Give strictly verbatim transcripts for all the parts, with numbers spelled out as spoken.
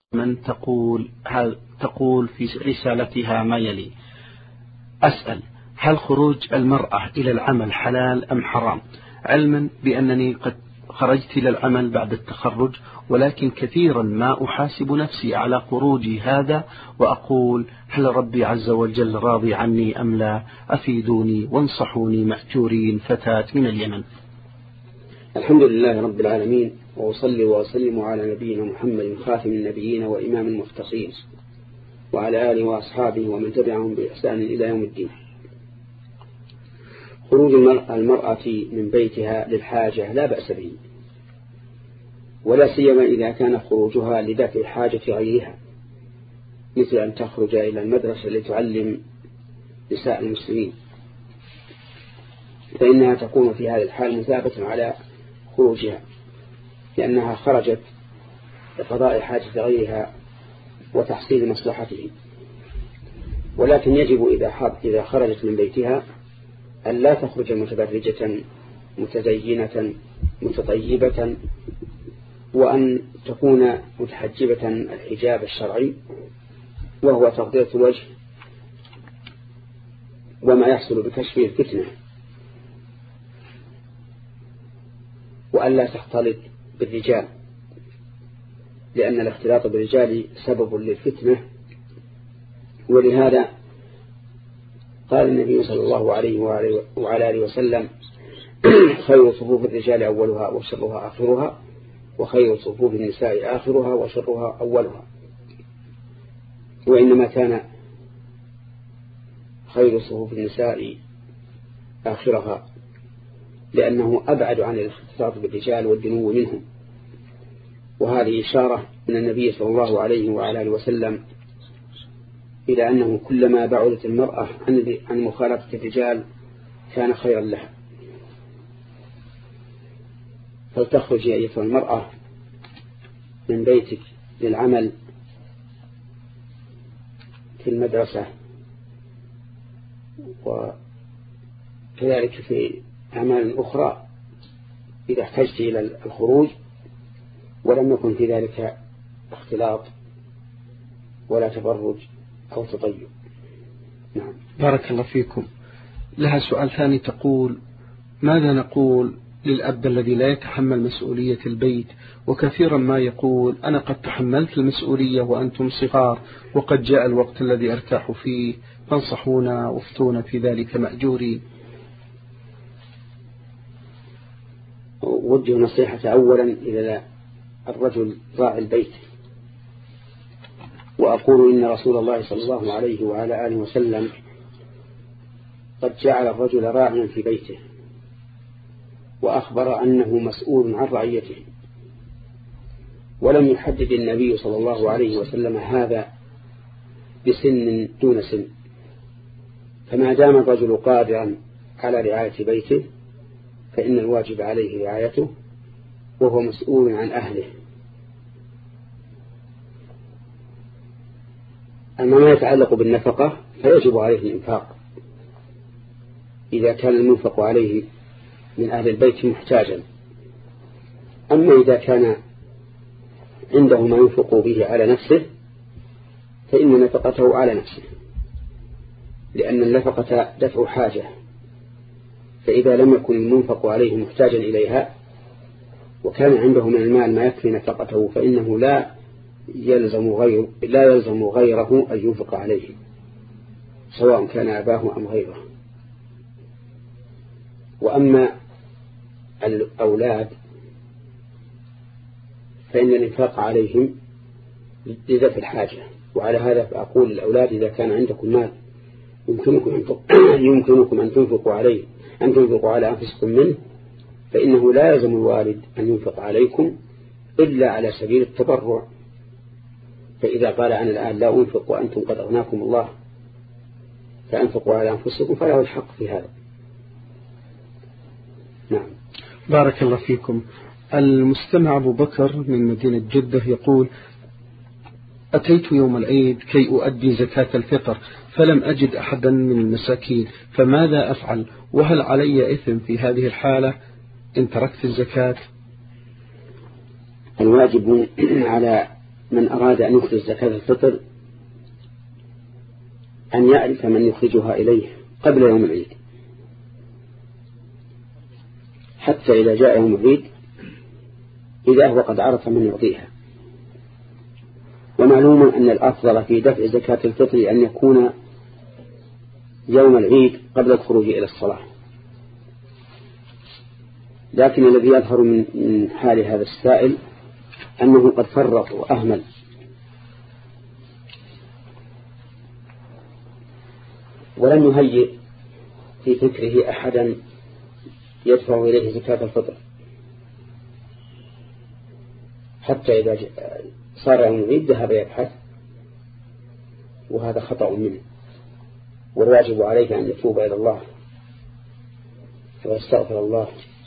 من تقول هل تقول في رسالتها ما يلي: أسأل هل خروج المرأة إلى العمل حلال أم حرام، علما بأنني قد خرجت إلى العمل بعد التخرج، ولكن كثيرا ما أحاسب نفسي على خروجي هذا وأقول هل ربي عز وجل راضي عني أم لا؟ أفيدوني وانصحوني مأجورين فتاة من اليمن. الحمد لله رب العالمين، وأصلي وأسلم على نبينا محمد خاتم النبيين وإمام المتقين، وعلى آله وأصحابه ومن تبعهم بإحسان إلى يوم الدين. خروج المرأة من بيتها للحاجة لا بأس به، ولا سيما إذا كان خروجها لدفع حاجة غيرها، مثل أن تخرج إلى المدرسة لتعلم نساء المسلمين، فإنها تكون في هذا الحال مثابة على خروجها، لأنها خرجت لقضاء حاجة غيرها وتحصيل مصلحته. ولكن يجب إذا خرجت من بيتها أن لا تخرج متبرجة متزينة متطيبة، وأن تكون متحجبة الحجاب الشرعي، وهو تغطية الوجه وما يحصل بكشف الفتنة، وأن لا تختلط بالرجال، لأن الاختلاط بالرجال سبب للفتنة. ولهذا قال النبي صلى الله عليه وعلى آله وسلم: خير صفوف الرجال أولها وشرها آخرها، وخير صفوف النساء آخرها وشرها أولها. وإنما كان خير صفوف النساء آخرها لأنه أبعد عن الاختلاط بالرجال والدنو منهم. وهذه إشارة من النبي صلى الله عليه وعلى آله وسلم إلى أنه كلما بعدت المرأة عن مخالطة الرجال كان خيرا لها. فلتخرج أيتها المرأة من بيتك للعمل في المدرسة، وكذلك في أعمال أخرى إذا احتجت إلى الخروج، ولم يكن في ذلك اختلاط ولا تبرج أو تطيب. نعم. بارك الله فيكم. لها سؤال ثاني تقول: ماذا نقول للأب الذي لا يتحمل مسؤولية البيت، وكثيرا ما يقول أنا قد تحملت المسؤولية وأنتم صغار وقد جاء الوقت الذي أرتاح فيه، فانصحونا وافتونا في ذلك مأجورين. وجه نصيحة أولا إلى الرجل راعي البيت، وأقول إن رسول الله صلى الله عليه وعلى آله وسلم قد جعل الرجل راعيا في بيته، وأخبر أنه مسؤول عن رعيته، ولم يحدد النبي صلى الله عليه وسلم هذا بسن دون سن. فما دام الرجل قادرا على رعاية بيته فإن الواجب عليه رعايته، وهو مسؤول عن أهله. أما ما يتعلق بالنفقة فيجب عليه الإنفاق إذا كان المنفق عليه من أهل البيت محتاجا. أما إذا كان عنده ما ينفق به على نفسه فإن نفقته على نفسه، لأن النفقة دفع حاجة، فإذا لم يكن المنفق عليه محتاجا إليها وكان عنده من المال ما يكفي نفقته فإنه لا يلزم غير لا يلزم غيره أن ينفق عليه، سواء كان أباه أم غيره. وأما الأولاد فإن الإنفاق عليهم لدفع الحاجة، وعلى هذا فأقول للأولاد: إذا كان عندكم مال يمكنكم أن يمكنكم أن تنفقوا عليه أن تنفقوا على أنفسكم منه، فإنه لا يلزم الوالد أن ينفق عليكم إلا على سبيل التبرع. فإذا قال أنا الآن لا أنفق وأنتم قد أغناكم الله فأنفقوا على أنفسكم فله الحق في هذا. نعم. بارك الله فيكم. المستمع أبو بكر من مدينة جدة يقول: أتيت يوم العيد كي أؤدي زكاة الفطر فلم أجد أحدا من المساكين، فماذا أفعل؟ وهل علي إثم في هذه الحالة إن تركت الزكاة؟ الواجب على من أراد أن يخرج زكاة الفطر أن يعرف من يخرجها إليه قبل يوم العيد، حتى إذا جاء يوم العيد إذا هو قد عرف من يعطيها. ومعلوم أن الأفضل في دفع زكاة الفطر أن يكون يوم العيد قبل الخروج إلى الصلاة، لكن الذي يظهر من حال هذا السائل أنه قد فرط وأهمل، ولم يهيئ في فكره أحدا يدفع إليه زكاة الفطر، حتى إذا صار يوم العيد ذهب يبحث، وهذا خطأ منه، والواجب عليه أن يتوب إلى الله ويستغفر الله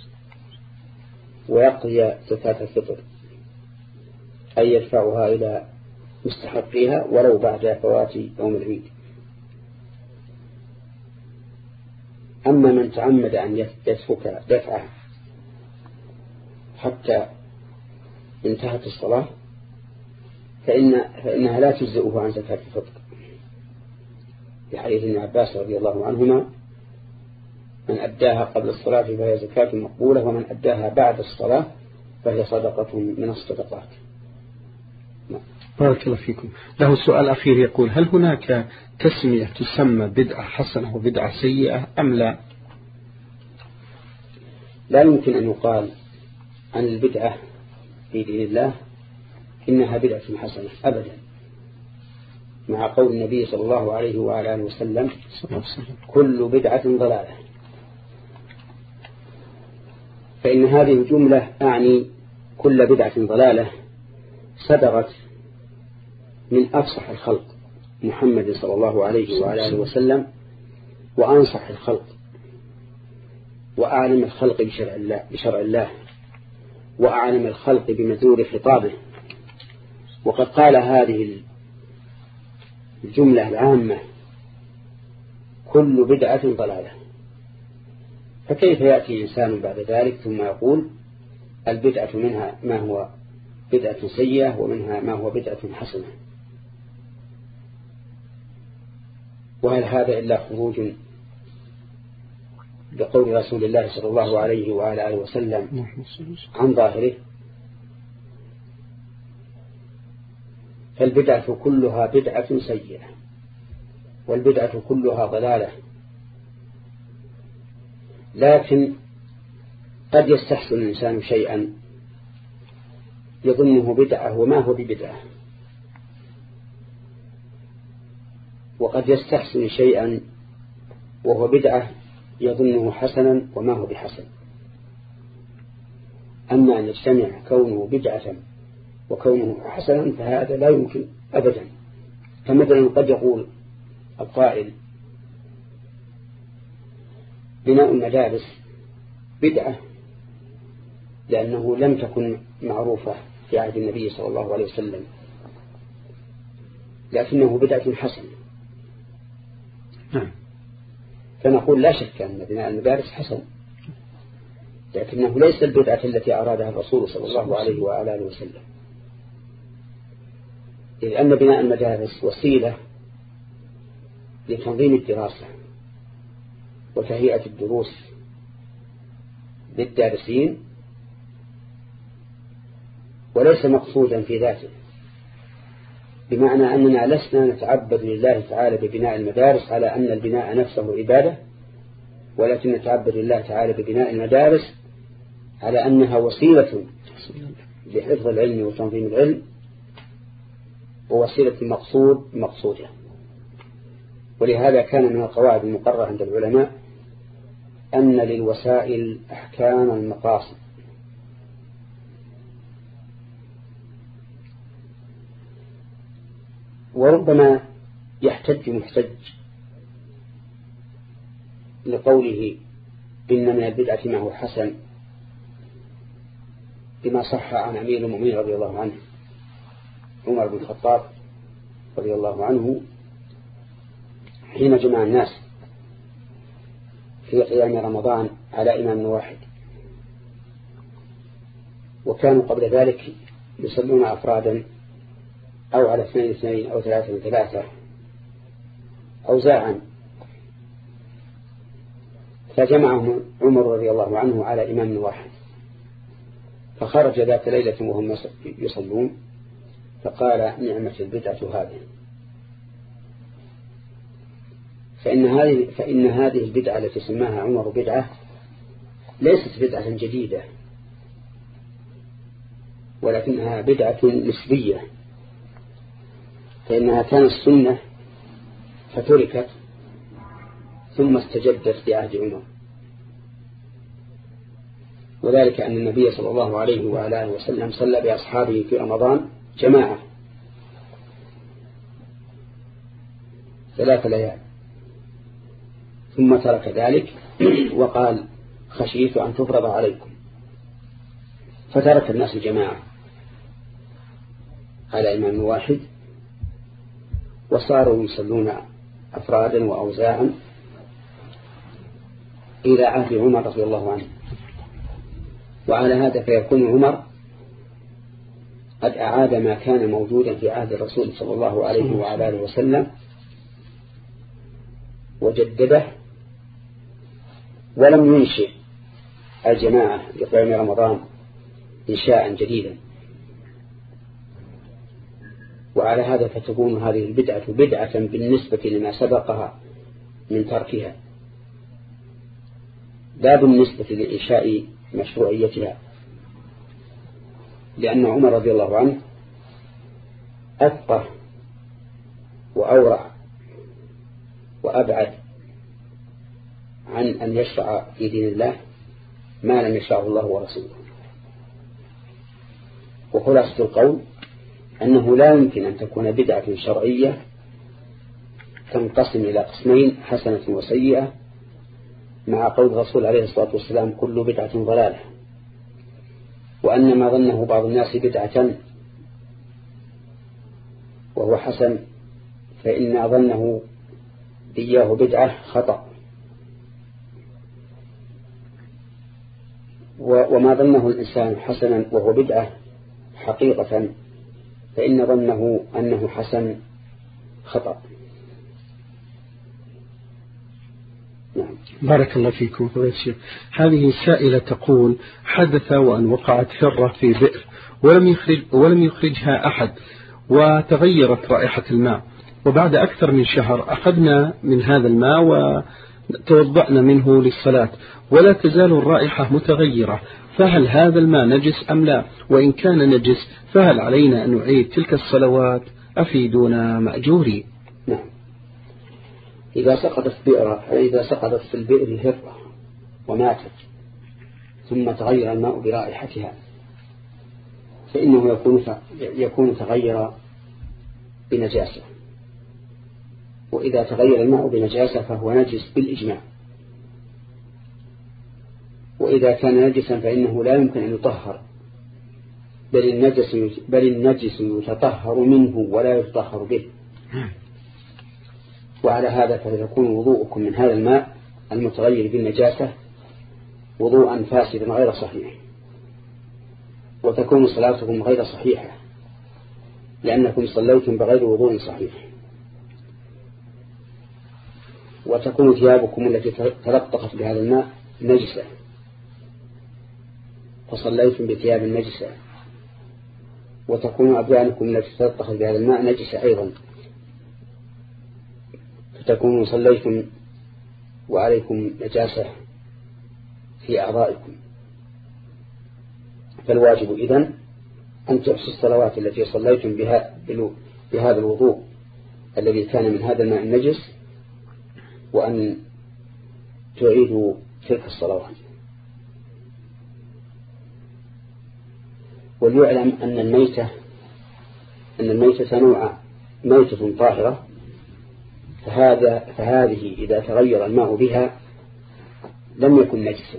ويقضي زكاة الفطر، أي يدفعها إلى مستحقيها ولو بعد فوات يوم العيد. أما من تعمد أن يسفك دفعه حتى انتهت الصلاة فإن فإنها لا تجزئه عن زكاة الفطر، بحديث ابن عباس رضي الله عنهما: من أداها قبل الصلاة فهي زكاة مقبولة، ومن أداها بعد الصلاة فهي صدقة من الصدقات. بارك الله فيكم. له سؤال أخير يقول: هل هناك تسمية تسمى بدعة حسنة وبدعة سيئة أم لا؟ لا يمكن أن يقال عن البدعة في دين الله إنها بدعة حسنة أبدا، مع قول النبي صلى الله عليه وعلى آله وسلم: كل بدعة ضلالة. فإن هذه الجملة أعني كل بدعة ضلالة صدرت من أفصح الخلق محمد صلى الله عليه وعلى آله وسلم، وأنصح الخلق، وأعلم الخلق بشرع الله, بشرع الله وأعلم الخلق بمدلول خطابه. وقد قال هذه الجملة العامة: كل بدعة ضلالة. فكيف يأتي إنسان بعد ذلك ثم يقول البدعة منها ما هو بدعة سيئة ومنها ما هو بدعة حسنة؟ وهل هذا إلا خروج بقول رسول الله صلى الله عليه وعلى آله وسلم عن ظاهره؟ فالبدعة كلها بدعة سيئة، والبدعة كلها ضلالة. لكن قد يستحسن الإنسان شيئا يظنه بدعة وما هو ببدعة، وقد يستحسن شيئا وهو بدعة يظنه حسنا وما هو بحسن. أما أن يجتمع كونه بدعة وكونه حسنا فهذا لا يمكن أبدا. فمثلا قد يقول القائل: بناء المدارس بدعة لأنه لم تكن معروفة في عهد النبي صلى الله عليه وسلم، لكنه بدعة حسنة. فنقول لا شك أن بناء المدارس حسن، لكنه ليس البدعة التي أرادها الرسول صلى الله عليه وآله وسلم، إذ أن بناء المدارس وسيلة لتنظيم الدراسة وتهيئة الدروس للدارسين، وليس مقصودا في ذاته، بمعنى أننا لسنا نتعبد لله تعالى ببناء المدارس على أن البناء نفسه عبادة، ولكن نتعبد لله تعالى ببناء المدارس على أنها وسيلة لحفظ العلم وتنظيم العلم، ووسيلة مقصود مقصودة. ولهذا كان من القواعد المقررة عند العلماء أن للوسائل أحكام المقاصد. وربما يحتج محتج لقوله إن من البدعة ما هو حسن بما صح عن أمير المؤمنين رضي الله عنه عمر بن الخطاب رضي الله عنه حين جمع الناس في قيام رمضان على إمام واحد، وكانوا قبل ذلك يصلون أفرادا أو على اثنين اثنين أو ثلاثة ثلاثة أوزاعا، فجمعهم عمر رضي الله عنه على إمام واحد، فخرج ذات ليلة وهم يصلون فقال نعمة البدعة هذه، فإن هذه, فإن هذه البدعة التي سماها عمر بدعة ليست بدعة جديدة، ولكنها بدعة نسبية، فإنها كانت سنة فتركت ثم استجدت في عهد عمر، وذلك أن النبي صلى الله عليه وعلى آله وسلم صلى بأصحابه في رمضان جماعة ثلاث ليال ثم ترك ذلك وقال خشيت أن تفرض عليكم، فترك الناس جماعة على إمام واحد وصاروا يصلون أفرادا وأوزاعا إلى عهد عمر رضي الله عنه. وعلى هذا فيكون عمر قد أعاد ما كان موجودا في عهد الرسول صلى الله عليه وعلى آله وسلم وجدده، ولم ينشئ الجماعة لقيام رمضان إنشاء جديدا. وعلى هذا فتكون هذه البدعة بدعة بالنسبة لما سبقها من تركها، لا بالنسبة لإنشاء مشروعيتها، لأن عمر رضي الله عنه أفقه وأورع وأبعد عن أن يشرع في دين الله ما لم يشرعه الله ورسوله. وخلاصة القول أنه لا يمكن أن تكون بدعة شرعية تنقسم إلى قسمين حسنة وسيئة، مع قول الرسول عليه الصلاة والسلام كل بدعة ضلالة، وأن ما ظنه بعض الناس بدعة وهو حسن فإن ظنه إياه بدعة خطأ، وما ظنه الإنسان حسنا وهو بدعة حقيقة فإن ظنه أنه حسن خطأ. نعم. بارك الله فيكم فضيلة الشيخ. هذه سائلة تقول حدث وأن وقعت حرة في بئر ولم يخرج ولم يخرجها أحد وتغيرت رائحة الماء، وبعد أكثر من شهر أخذنا من هذا الماء وتوضأنا منه للصلاة ولا تزال الرائحة متغيرة، فهل هذا الماء نجس أم لا؟ وإن كان نجس فهل علينا أن نعيد تلك الصلوات؟ أفيدونا مأجوري. نعم. إذا سقطت بئر إذا سقطت في البئر هرة وماتت ثم تغير الماء برائحتها فإنه يكون يكون تغير بنجاسة، وإذا تغير الماء بنجاسة فهو نجس بالإجماع، وإذا كان نجسا فإنه لا يمكن أن يطهر، بل النجس بل النجس يتطهر منه ولا يتطهر به. وعلى هذا فيكون وضوءكم من هذا الماء المتغير بالنجاسة وضوءا فاسدا غير صحيح، وتكون صلاتكم غير صحيحة لأنكم صليتم بغير وضوء صحيح، وتكون ثيابكم التي تلطخت بهذا الماء نجسة فصليتم بثياب نجسة، وتكون أبدانكم التي تلطخت بهذا الماء نجسة أيضا فتكونوا صليتم وعليكم نجاسة في أعضائكم. فالواجب إذن أن تحصوا الصلوات التي صليتم بها بهذا الوضوء الذي كان من هذا الماء النجس، وأن تعيدوا تلك الصلوات. وليعلم أن الميتة أن الميتة نوع ميتة طاهرة، فهذا فهذه إذا تغير الماء بها لم يكن نجسا،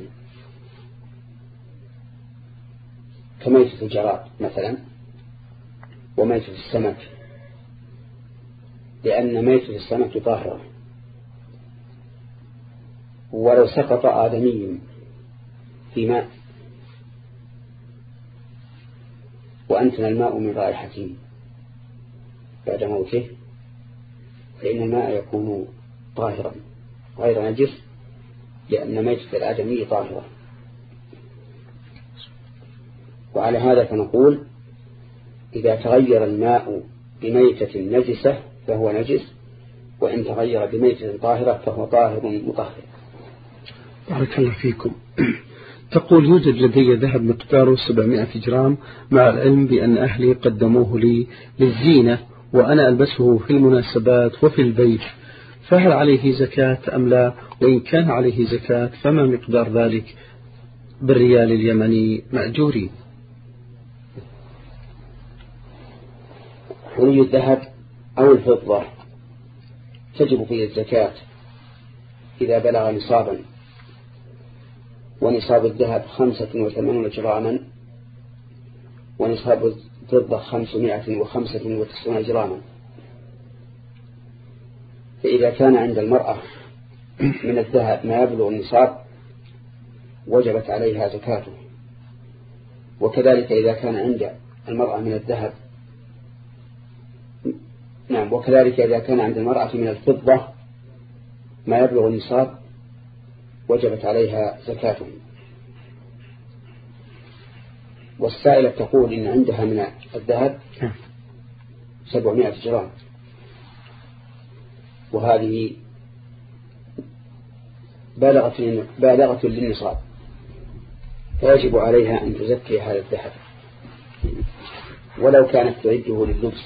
كميتة الجراد مثلا وميتة السمك، لأن ميتة السمك طاهرة، ولو سقط آدمي في ماء وأنتن الماء من رائحته بعد موته فإن الماء يكون طاهرا غير نجس، لأن ميتة الآدمي طاهرة. وعلى هذا فنقول إذا تغير الماء بميتة نجسة فهو نجس، وإن تغير بميتة طاهرة فهو طاهر مطهر. بارك الله فيكم. تقول يوجد لدي ذهب مقداره سبعمائة جرام، مع العلم بأن أهلي قدموه لي للزينة وأنا ألبسه في المناسبات وفي البيت، فهل عليه زكاة أم لا؟ وإن كان عليه زكاة فما مقدار ذلك بالريال اليمني مأجورين؟ حلي الذهب أو الفضة تجب فيه الزكاة إذا بلغ نصابا، ونصاب الذهب خمسة وثمانون جراما، ونصاب الفضة خمسمائة وخمسة وتسعون جراما. فإذا كان عند المرأة من الذهب ما يبلغ النصاب وجبت عليها زكاته، وكذلك إذا كان عند المرأة من الذهب نعم وكذلك إذا كان عند المرأة من الفضة ما يبلغ النصاب وجبت عليها زكاته. والسائلة تقول إن عندها من الذهب سبعمائة جرام، وهذه بالغة بالغة للنصاب، فيجب عليها أن تزكي هذا الذهب ولو كانت تعده لللبس،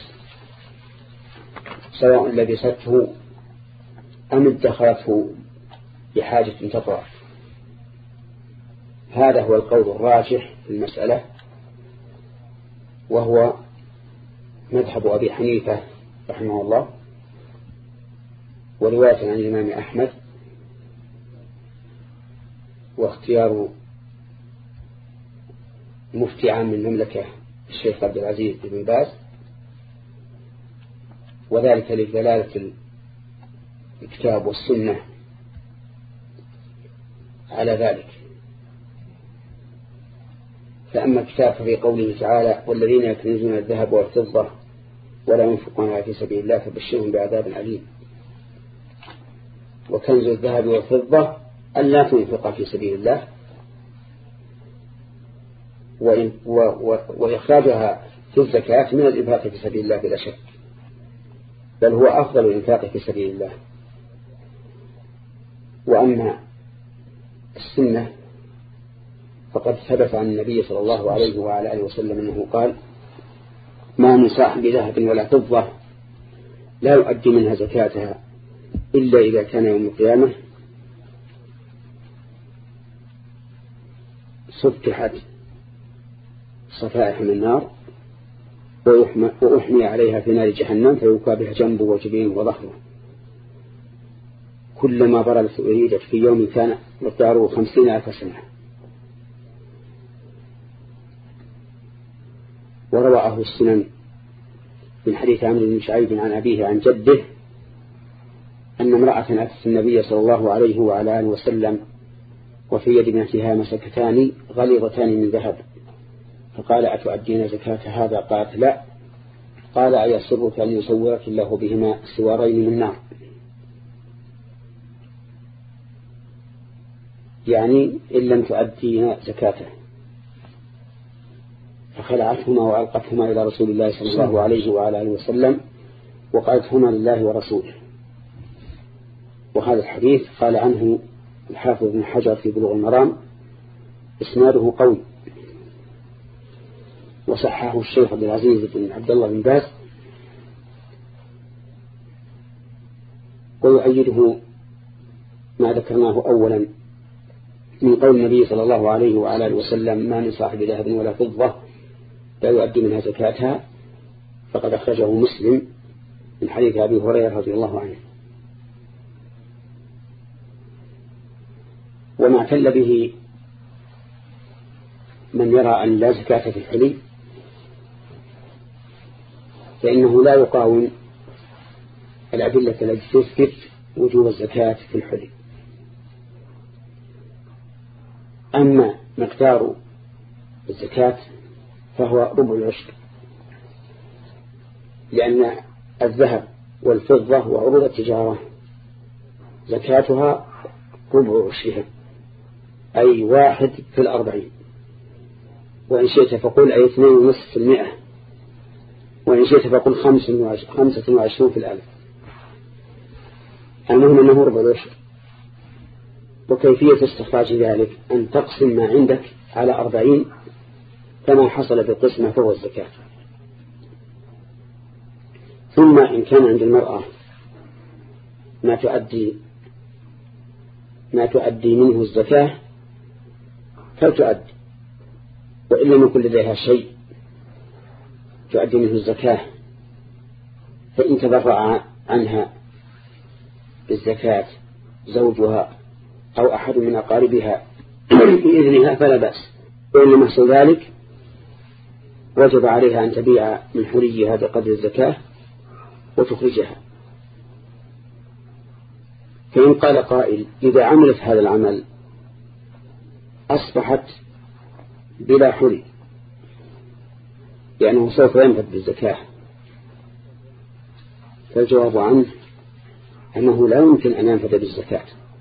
سواء لبسته أم ادخرته بحاجة تطرأ. هذا هو القول الراجح في المسألة، وهو مذهب أبي حنيفة رحمه الله، ورواية عن الإمام أحمد، واختيار مفتي عام من المملكة الشيخ عبد العزيز بن باز، وذلك لدلالة الكتاب والسنة على ذلك. فأما الكتاب ففي قوله تعالى والذين يكنزون الذهب والفضة ولا ينفقونها في سبيل الله فبشرهم بعذاب أليم. وكنز الذهب والفضة ألا تنفق في سبيل الله، وإخراجها في الزكاة من الإنفاق في سبيل الله بلا شك، بل هو أفضل الإنفاق في سبيل الله. وأما السنة فقد ثبت عن النبي صلى الله عليه وعلى آله وسلم أنه قال ما من صاحب ذهب ولا فضة لا يؤدي منها زكاتها إلا إذا كان يوم القيامة صفحت صفائح من النار وأحمي عليها في نار جهنم فيوكى بها جنبه وجبينه وظهره، كلما بردت أريدت في يوم كان مقداره خمسين ألف سنة. وروى أهل السنن من حديث عمرو بن شعيب عن أبيه عن جده أن امرأة أتت النبي صلى الله عليه وعلى آله وسلم وفي يد ابنتها مسكتان غليظتان من ذهب، فقال أتؤدين زكاة هذا؟ قالت لا. قال أيسرك أن يصورك الله بهما سوارين من نار، يعني إن لم تؤدين زكاته. فخلعتهما وألقتهما إلى رسول الله صلى الله عليه وعلى آله وسلم وقالت هما لله ورسوله. وهذا الحديث قال عنه الحافظ بن حجر في بلوغ المرام إسناده قوي، وصححه الشيخ عبد العزيز بن عبد الله بن باز، ويؤيده ما ذكرناه أولا من قول النبي صلى الله عليه وعلى آله وسلم ما من صاحب ذهب ولا فضة لا يؤدي منها زكاتها، فقد أخرجه مسلم من حديث أبي هريرة رضي الله عنه. وما اعتل به من يرى أن لا زكاة في الحلي فإنه لا يقاوم الأدلة التي تثبت وجوب الزكاة في الحلي. أما مقدار الزكاة فهو ربع العشر، لأن الذهب والفضة وعروض التجارة زكاتها ربع عشرها، أي واحد في الأربعين، وإن شئت فقل أي اثنين ونصف في المئة، وإن شئت فقل خمسة وعشرون في الألف. المهم أنه ربع العشر. وكيفية استخراج ذلك أن تقسم ما عندك على أربعين كما حصل بالقسمة فهو الزكاة. ثم إن كان عند المرأة ما تؤدي ما تؤدي منه الزكاة فلتؤدي، وإن لم يكن لديها شيء تؤدي منه الزكاة فإن تبرع عنها بالزكاة زوجها أو أحد من أقاربها بإذنها فلا بأس، وإن لم يحصل ذلك وجب عليها أن تبيع من حليها بقدر الزكاة وتخرجها. فإن قال قائل إذا عملت هذا العمل أصبحت بلا حلي لأنه سوف ينفذ بالزكاة، فالجواب عنه أنه لا يمكن أن ينفذ بالزكاة،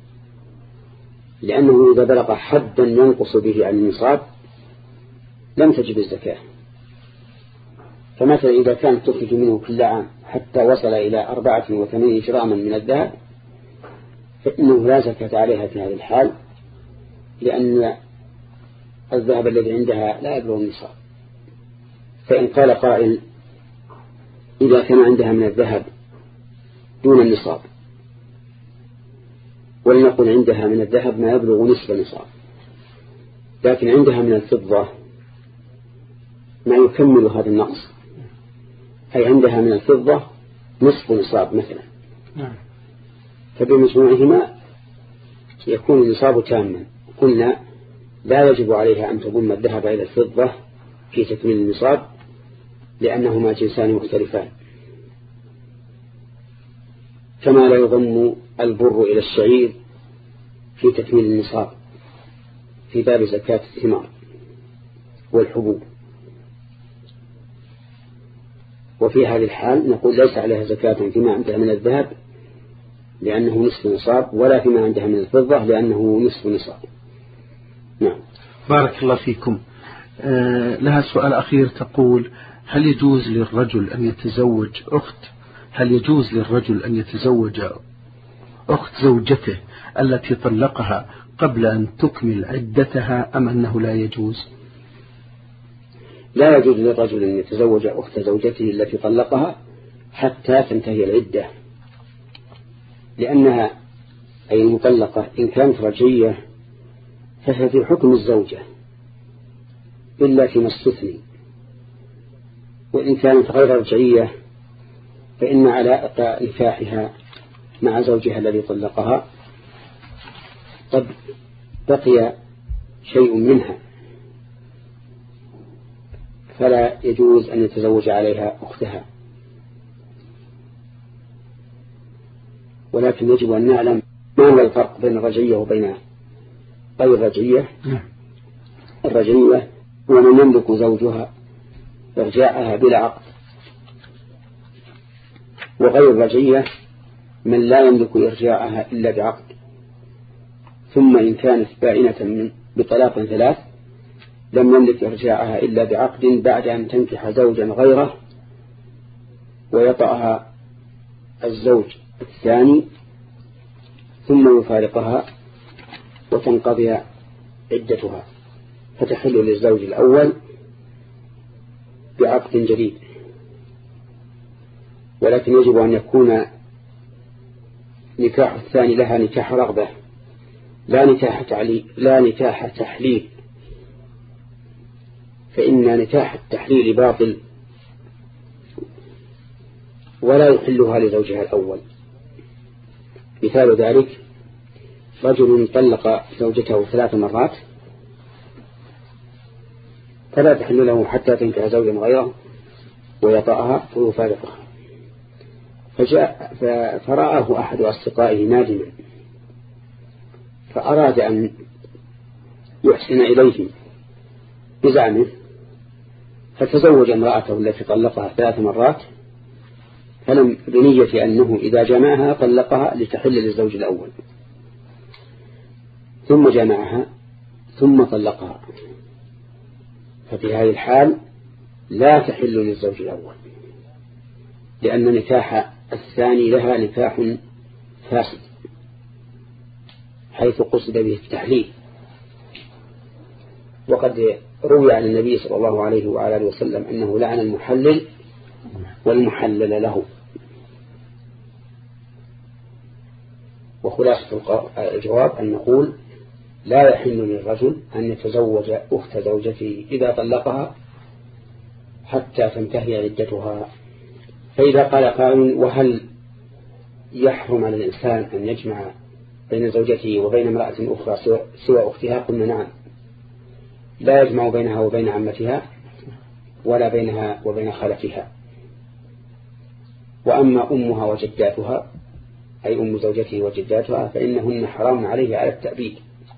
لأنه إذا بلغ حدا ينقص به عن النصاب لم تجب الزكاة. فمثلا إذا كانت تخرج منه كل عام حتى وصل إلى أربعة وثمانين جراما من الذهب فإنه لا زكاة عليها في هذه الحال، لأن الذهب الذي عندها لا يبلغ النصاب. فإن قال قائل إذا كان عندها من الذهب دون النصاب، ولنقل عندها من الذهب ما يبلغ نصف النصاب، لكن عندها من الفضة ما يكمل هذا النقص، أي عندها من الفضة نصف نصاب مثلا، فبمجموعهما يكون النصاب تاما. قلنا لا يجب عليها أن تضم الذهب إلى الفضة في تكميل النصاب لأنهما جنسان مختلفان، كما لا يضم البر إلى الشعير في تكميل النصاب في باب زكاة الثمار والحبوب. وفي هذه الحال نقول ليس عليها زكاة فيما عندها من الذهب لأنه نصف نصاب، ولا فيما عندها من الفضة لأنه نصف نصاب. نعم. بارك الله فيكم. آه لها سؤال أخير تقول هل يجوز للرجل أن يتزوج أخت هل يجوز للرجل أن يتزوج أخت زوجته التي طلقها قبل أن تكمل عدتها أم أنه لا يجوز؟ لا يجوز للرجل أن يتزوج أخت زوجته التي طلقها حتى تنتهي العدة، لأنها أي المطلقة إن كانت رجية فهي في حكم الزوجة إلا فيما استثني، وإن كانت غير رجعية فإن علاقة نكاحها مع زوجها الذي طلقها قد بقي شيء منها، فلا يجوز أن يتزوج عليها أختها. ولكن يجب أن نعلم ما هو الفرق بين الرجعية وبين غير الرجعية. الرجعية هو من يملك زوجها إرجاعها بلا عقد، وغير الرجعية من لا يملك إرجاعها إلا بعقد، ثم إن كانت بائنة من بطلاق ثلاث لم يملك إرجاعها إلا بعقد بعد أن تنكح زوجا غيره ويطأها الزوج الثاني ثم يفارقها وتنقضي عدتها فتحل للزوج الأول بعقد جديد. ولكن يجب أن يكون نكاح الثاني لها نكاح رغبة لا نكاح تعليل لا نكاح تحليل، فإن نكاح التحليل باطل ولا يحلها لزوجها الأول. مثال ذلك رجل طلق زوجته ثلاث مرات فلا تحل له حتى تنكح زوجا غيره ويطأها ويفارقها، فجاء فرآه أحد أصدقائه نادما فأراد أن يحسن إليه بزعمه، فتزوج امرأته التي طلقها ثلاث مرات فلم بنية أنه إذا جمعها طلقها لتحل للزوج الأول، ثم جمعها ثم طلقها، ففي هذه الحال لا تحل للزوج الأول، لأن نكاح الثاني لها نكاح فاسد حيث قصد به التحليل. وقد روي عن النبي صلى الله عليه وعلى آله وسلم أنه لعن المحلل والمحلل له. وخلاصة الجواب أن نقول لا يحل للرجل أن يتزوج أخت زوجته إذا طلقها حتى تنتهي عدتها. فإذا قال قائل وهل يحرم على الإنسان أن يجمع بين زوجته وبين امرأة أخرى سوى أختها؟ قلنا نعم، لا يجمع بينها وبين عمتها ولا بينها وبين خالتها. وأما أمها وجداتها أي أم زوجته وجداتها فإنهن حرام عليه على التأبيد،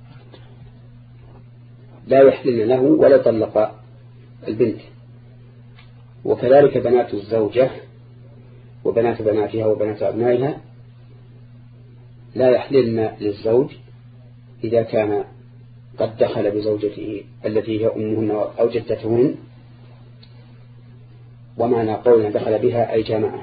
لا يحلن له ولا طلق البنت. وكذلك بنات الزوجة وبنات بناتها وبنات أبنائها لا يحللن للزوج إذا كان قد دخل بزوجته التي هي أمهن أو جدتهن. ومعنى قولنا دخل بها أي جامعها،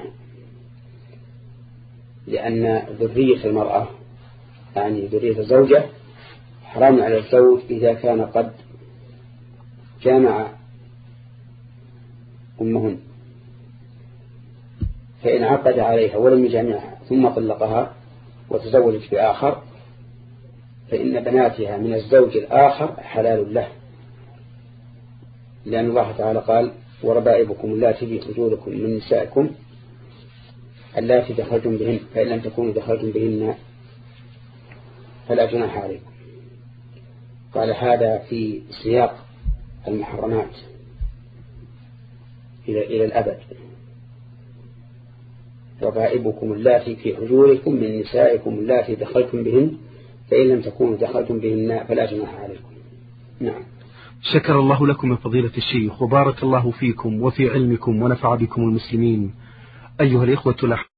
لأن ذرية المرأة يعني ذرية الزوجة حرام على الزوج إذا كان قد جامع أمهن. فإن عقد عليها ولم يجامعها ثم طلقها وتزوجت بآخر فإن بناتها من الزوج الآخر حلال له، لأن الله تعالى قال وربائبكم اللاتي في حجوركم من نسائكم اللاتي دخلتم بهن فإن لم تكونوا دخلتم بهن فلا جناح عليكم. قال هذا في سياق المحرمات إلى إلى الأبد. ربائبكم اللاتي في حجوركم من نسائكم اللاتي دخلتم بهن فإن لم تكونوا دخلتم بهن فلا جناح عليكم. نعم. شكر الله لكم من فضيلة الشيخ وبارك الله فيكم وفي علمكم ونفع بكم المسلمين. أيها الإخوة